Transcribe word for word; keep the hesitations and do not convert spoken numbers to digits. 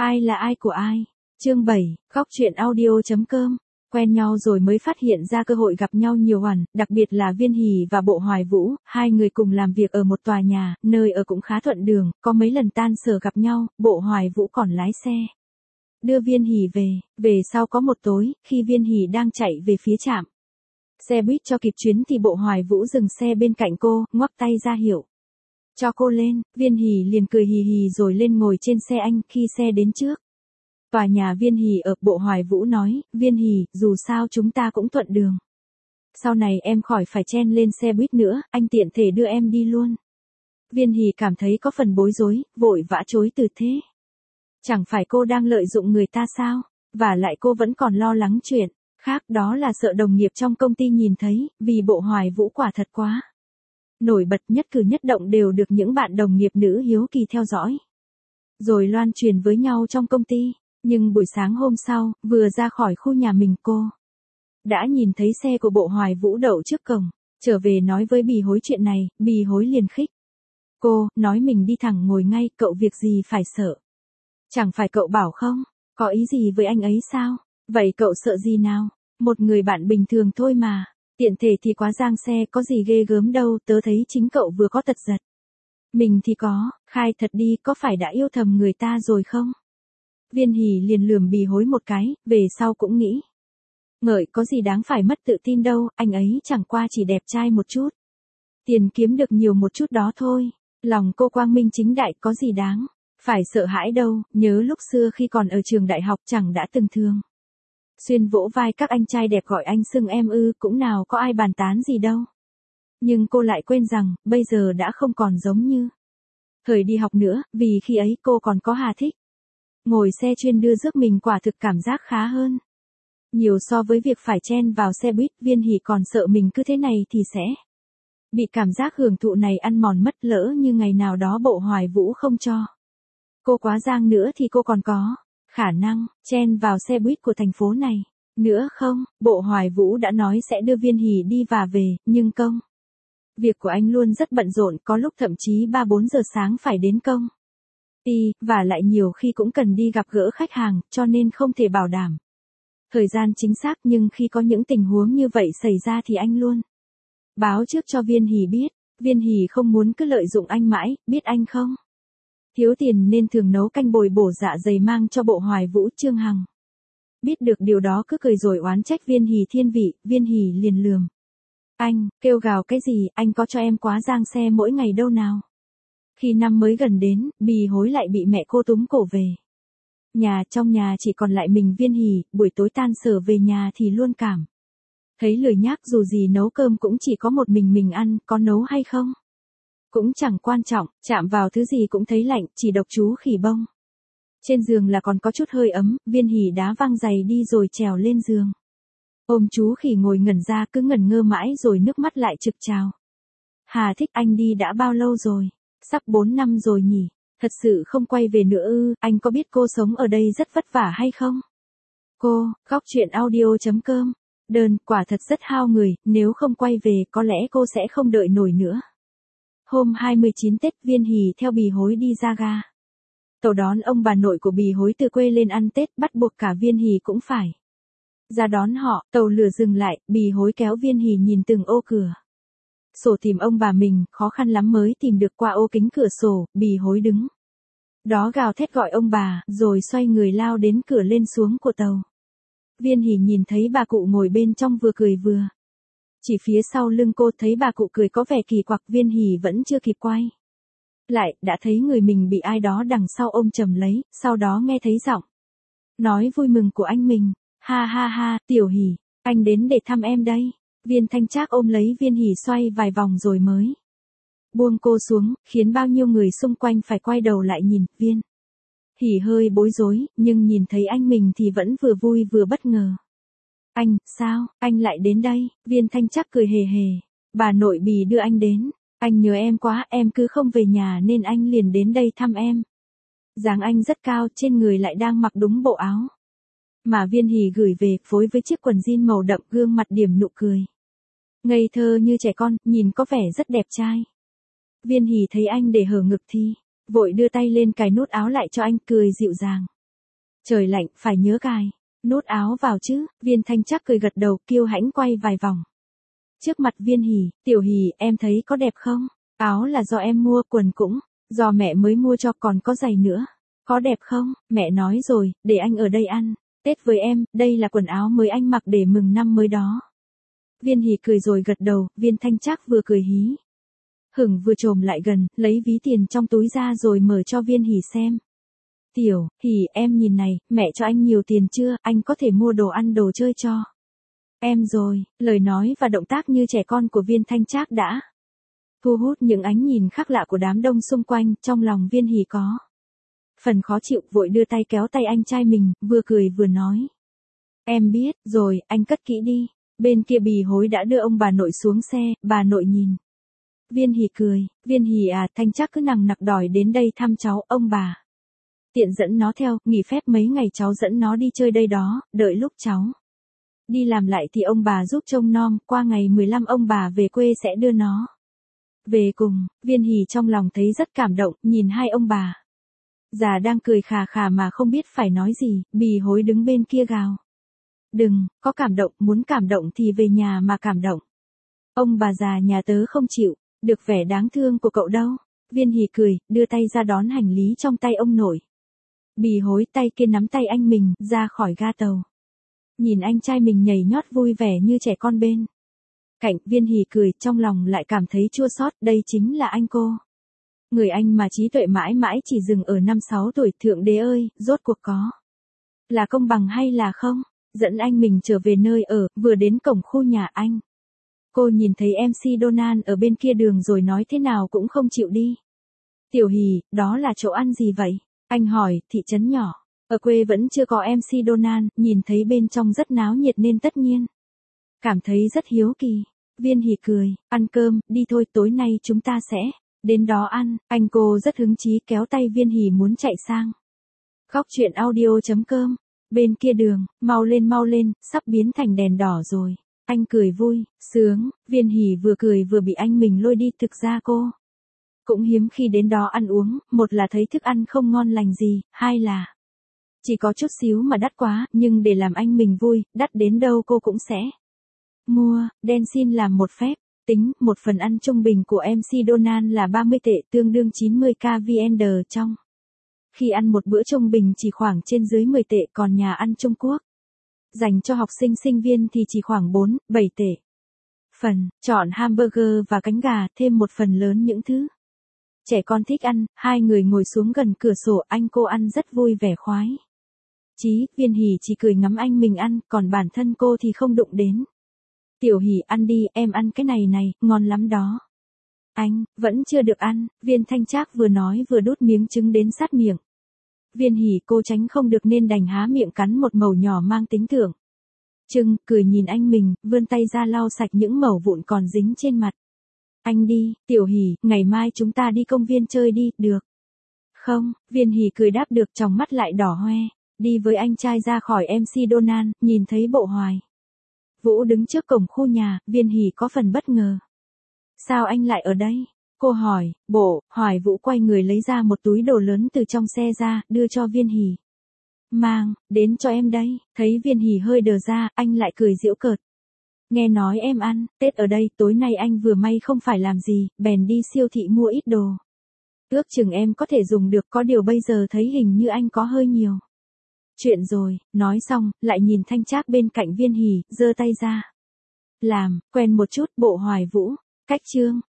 Ai là ai của ai? Chương bảy, Góc truyện audio.com. Quen nhau rồi mới phát hiện ra cơ hội gặp nhau nhiều hoàn, đặc biệt là Viên Hỷ và Bộ Hoài Vũ, hai người cùng làm việc ở một tòa nhà, nơi ở cũng khá thuận đường, có mấy lần tan sở gặp nhau, Bộ Hoài Vũ còn lái xe đưa Viên Hỷ về, về sau có một tối, khi Viên Hỷ đang chạy về phía trạm xe buýt cho kịp chuyến thì Bộ Hoài Vũ dừng xe bên cạnh cô, ngoắc tay ra hiệu cho cô lên, Viên Hỷ liền cười hì hì rồi lên ngồi trên xe anh. Khi xe đến trước tòa nhà Viên Hỷ ở, Bộ Hoài Vũ nói, Viên Hỷ, dù sao chúng ta cũng thuận đường. Sau này em khỏi phải chen lên xe buýt nữa, anh tiện thể đưa em đi luôn. Viên Hỷ cảm thấy có phần bối rối, vội vã chối từ thế. Chẳng phải cô đang lợi dụng người ta sao? Và lại cô vẫn còn lo lắng chuyện khác, đó là sợ đồng nghiệp trong công ty nhìn thấy, vì Bộ Hoài Vũ quả thật quá nổi bật, nhất cử nhất động đều được những bạn đồng nghiệp nữ hiếu kỳ theo dõi, rồi loan truyền với nhau trong công ty. Nhưng buổi sáng hôm sau, vừa ra khỏi khu nhà mình cô đã nhìn thấy xe của Bộ Hoài Vũ đậu trước cổng, trở về nói với Bì Hối chuyện này, Bì Hối liền khích cô, nói mình đi thẳng ngồi ngay, cậu việc gì phải sợ. Chẳng phải cậu bảo không, có ý gì với anh ấy sao, vậy cậu sợ gì nào, một người bạn bình thường thôi mà, tiện thể thì quá giang xe, có gì ghê gớm đâu, tớ thấy chính cậu vừa có tật giật. Mình thì có, khai thật đi, có phải đã yêu thầm người ta rồi không? Viên Hỷ liền lườm Bì Hối một cái, về sau cũng nghĩ ngợi, có gì đáng phải mất tự tin đâu, anh ấy chẳng qua chỉ đẹp trai một chút, tiền kiếm được nhiều một chút đó thôi, lòng cô quang minh chính đại, có gì đáng phải sợ hãi đâu. Nhớ lúc xưa khi còn ở trường đại học chẳng đã từng thường xuyên vỗ vai các anh trai đẹp gọi anh xưng em ư, cũng nào có ai bàn tán gì đâu. Nhưng cô lại quên rằng, bây giờ đã không còn giống như thời đi học nữa, vì khi ấy cô còn có Hà Thích ngồi xe chuyên đưa rước mình, quả thực cảm giác khá hơn nhiều so với việc phải chen vào xe buýt. Viên Hỷ còn sợ mình cứ thế này thì sẽ bị cảm giác hưởng thụ này ăn mòn mất, lỡ như ngày nào đó Bộ Hoài Vũ không cho cô quá giang nữa thì cô còn có khả năng chen vào xe buýt của thành phố này nữa không. Bộ Hoài Vũ đã nói sẽ đưa Viên Hỷ đi và về, nhưng công việc của anh luôn rất bận rộn, có lúc thậm chí ba bốn giờ sáng phải đến công ty, và lại nhiều khi cũng cần đi gặp gỡ khách hàng, cho nên không thể bảo đảm thời gian chính xác. Nhưng khi có những tình huống như vậy xảy ra thì anh luôn báo trước cho Viên Hỷ biết. Viên Hỷ không muốn cứ lợi dụng anh mãi, biết anh không thiếu tiền nên thường nấu canh bồi bổ dạ dày mang cho Bộ Hoài Vũ. Trương Hằng biết được điều đó cứ cười rồi oán trách Viên Hỷ thiên vị. Viên Hỷ liền lườm anh, kêu gào cái gì, anh có cho em quá giang xe mỗi ngày đâu nào. Khi năm mới gần đến, Bì Hối lại bị mẹ cô túm cổ về nhà, trong nhà chỉ còn lại mình Viên Hỷ, buổi tối tan sở về nhà thì luôn cảm thấy lười nhác, dù gì nấu cơm cũng chỉ có một mình mình ăn, có nấu hay không cũng chẳng quan trọng, chạm vào thứ gì cũng thấy lạnh, chỉ độc chú khỉ bông trên giường là còn có chút hơi ấm. Viên Hỷ đá văng giày đi rồi trèo lên giường, ôm chú khỉ ngồi ngẩn ra, cứ ngẩn ngơ mãi rồi nước mắt lại trực trào. Hà Thích, anh đi đã bao lâu rồi? Sắp bốn năm rồi nhỉ? Thật sự không quay về nữa ư? Anh có biết cô sống ở đây rất vất vả hay không? Cô, Góc truyện audio.com. Đơn, quả thật rất hao người, nếu không quay về có lẽ cô sẽ không đợi nổi nữa. Hôm hai mươi chín Tết, Viên Hỷ theo Bì Hối đi ra ga tàu đón ông bà nội của Bì Hối từ quê lên ăn Tết, bắt buộc cả Viên Hỷ cũng phải ra đón họ. Tàu lửa dừng lại, Bì Hối kéo Viên Hỷ nhìn từng ô cửa sổ tìm ông bà mình, khó khăn lắm mới tìm được qua ô kính cửa sổ. Bì Hối đứng đó gào thét gọi ông bà, rồi xoay người lao đến cửa lên xuống của tàu. Viên Hỷ nhìn thấy bà cụ ngồi bên trong vừa cười vừa chỉ phía sau lưng cô, thấy bà cụ cười có vẻ kỳ quặc. Viên Hỷ vẫn chưa kịp quay lại, đã thấy người mình bị ai đó đằng sau ôm chầm lấy, sau đó nghe thấy giọng nói vui mừng của anh mình. Ha ha ha, Tiểu Hỷ, anh đến để thăm em đây. Viên Thanh Trác ôm lấy Viên Hỷ xoay vài vòng rồi mới buông cô xuống, khiến bao nhiêu người xung quanh phải quay đầu lại nhìn. Viên Hỷ hơi bối rối, nhưng nhìn thấy anh mình thì vẫn vừa vui vừa bất ngờ. Anh, sao, anh lại đến đây? Viên Thanh Trác cười hề hề. Bà nội Bì đưa anh đến. Anh nhớ em quá, em cứ không về nhà nên anh liền đến đây thăm em. Dáng anh rất cao, trên người lại đang mặc đúng bộ áo mà Viên Hỷ gửi về, phối với chiếc quần jean màu đậm, gương mặt điểm nụ cười ngây thơ như trẻ con, nhìn có vẻ rất đẹp trai. Viên Hỷ thấy anh để hở ngực thì vội đưa tay lên cài nút áo lại cho anh, cười dịu dàng. Trời lạnh, phải nhớ cài nút áo vào chứ, Viên Thanh Trác cười gật đầu, kiêu hãnh quay vài vòng. Trước mặt Viên Hỉ, Tiểu Hỉ, em thấy có đẹp không? Áo là do em mua, quần cũng do mẹ mới mua cho, còn có giày nữa. Có đẹp không? Mẹ nói rồi, để anh ở đây ăn Tết với em, đây là quần áo mới anh mặc để mừng năm mới đó. Viên Hỉ cười rồi gật đầu, Viên Thanh Trác vừa cười hí hửng vừa trồm lại gần, lấy ví tiền trong túi ra rồi mở cho Viên Hỉ xem. Tiểu Hỉ, em nhìn này, mẹ cho anh nhiều tiền chưa, anh có thể mua đồ ăn đồ chơi cho em rồi. Lời nói và động tác như trẻ con của Viên Thanh Trác đã thu hút những ánh nhìn khác lạ của đám đông xung quanh, trong lòng Viên Hỉ có phần khó chịu, vội đưa tay kéo tay anh trai mình, vừa cười vừa nói. Em biết rồi, anh cất kỹ đi. Bên kia Bì Hối đã đưa ông bà nội xuống xe, bà nội nhìn Viên Hỉ cười, Viên Hỉ à, Thanh Trác cứ nằng nặc đòi đến đây thăm cháu, ông bà tiện dẫn nó theo, nghỉ phép mấy ngày cháu dẫn nó đi chơi đây đó, đợi lúc cháu đi làm lại thì ông bà giúp trông nom, qua ngày mười lăm ông bà về quê sẽ đưa nó về cùng. Viên Hỉ trong lòng thấy rất cảm động, nhìn hai ông bà già đang cười khà khà mà không biết phải nói gì, Bì Hối đứng bên kia gào. Đừng, có cảm động, muốn cảm động thì về nhà mà cảm động. Ông bà già nhà tớ không chịu được vẻ đáng thương của cậu đâu. Viên Hỉ cười, đưa tay ra đón hành lý trong tay ông nội. Bì Hối tay kia nắm tay anh mình, ra khỏi ga tàu. Nhìn anh trai mình nhảy nhót vui vẻ như trẻ con bên cạnh, Viên Hỉ cười, trong lòng lại cảm thấy chua xót, đây chính là anh cô. Người anh mà trí tuệ mãi mãi chỉ dừng ở năm sáu tuổi, Thượng Đế ơi, rốt cuộc có là công bằng hay là không? Dẫn anh mình trở về nơi ở, vừa đến cổng khu nhà anh. Cô nhìn thấy em xê Donan ở bên kia đường rồi nói thế nào cũng không chịu đi. Tiểu Hỉ, đó là chỗ ăn gì vậy? Anh hỏi, thị trấn nhỏ. Ở quê vẫn chưa có em xê Donan, nhìn thấy bên trong rất náo nhiệt nên tất nhiên cảm thấy rất hiếu kỳ. Viên Hỉ cười, ăn cơm, đi thôi, tối nay chúng ta sẽ đến đó ăn. Anh cô rất hứng chí kéo tay Viên Hỉ muốn chạy sang Khóc Chuyện Audio chấm com. Bên kia đường, mau lên mau lên, sắp biến thành đèn đỏ rồi. Anh cười vui, sướng, Viên Hỉ vừa cười vừa bị anh mình lôi đi, thực ra cô cũng hiếm khi đến đó ăn uống, một là thấy thức ăn không ngon lành gì, hai là chỉ có chút xíu mà đắt quá, nhưng để làm anh mình vui, đắt đến đâu cô cũng sẽ mua. Đen xin làm một phép tính, một phần ăn trung bình của em xê Donan là ba mươi tệ, tương đương chín mươi k vê en đê, trong khi ăn một bữa trung bình chỉ khoảng trên dưới mười tệ, còn nhà ăn Trung Quốc dành cho học sinh sinh viên thì chỉ khoảng bốn, bảy tệ. Phần, chọn hamburger và cánh gà, thêm một phần lớn những thứ trẻ con thích ăn. Hai người ngồi xuống gần cửa sổ, anh cô ăn rất vui vẻ khoái chí, Viên Hỉ chỉ cười ngắm anh mình ăn, còn bản thân cô thì không đụng đến. Tiểu Hỉ, ăn đi, em ăn cái này này, ngon lắm đó. Anh, vẫn chưa được ăn, Viên Thanh Trác vừa nói vừa đút miếng trứng đến sát miệng. Viên Hỉ, cô tránh không được nên đành há miệng cắn một mẩu nhỏ mang tính tưởng chừng, cười nhìn anh mình, vươn tay ra lau sạch những mẩu vụn còn dính trên mặt. Anh đi, Tiểu Hỉ, ngày mai chúng ta đi công viên chơi đi, được không? Viên Hỉ cười đáp được, tròng mắt lại đỏ hoe. Đi với anh trai ra khỏi em xê Donan, nhìn thấy Bộ Hoài Vũ đứng trước cổng khu nhà, Viên Hỉ có phần bất ngờ. Sao anh lại ở đây? Cô hỏi. Bộ Hoài Vũ quay người lấy ra một túi đồ lớn từ trong xe ra, đưa cho Viên Hỉ. Mang đến cho em đây. Thấy Viên Hỉ hơi đờ ra, anh lại cười giễu cợt. Nghe nói em ăn Tết ở đây, tối nay anh vừa may không phải làm gì, bèn đi siêu thị mua ít đồ. Ước chừng em có thể dùng được, có điều bây giờ thấy hình như anh có hơi nhiều chuyện rồi. Nói xong, lại nhìn Thanh Trác bên cạnh Viên Hỉ, giơ tay ra làm quen một chút. Bộ Hoài Vũ cách chương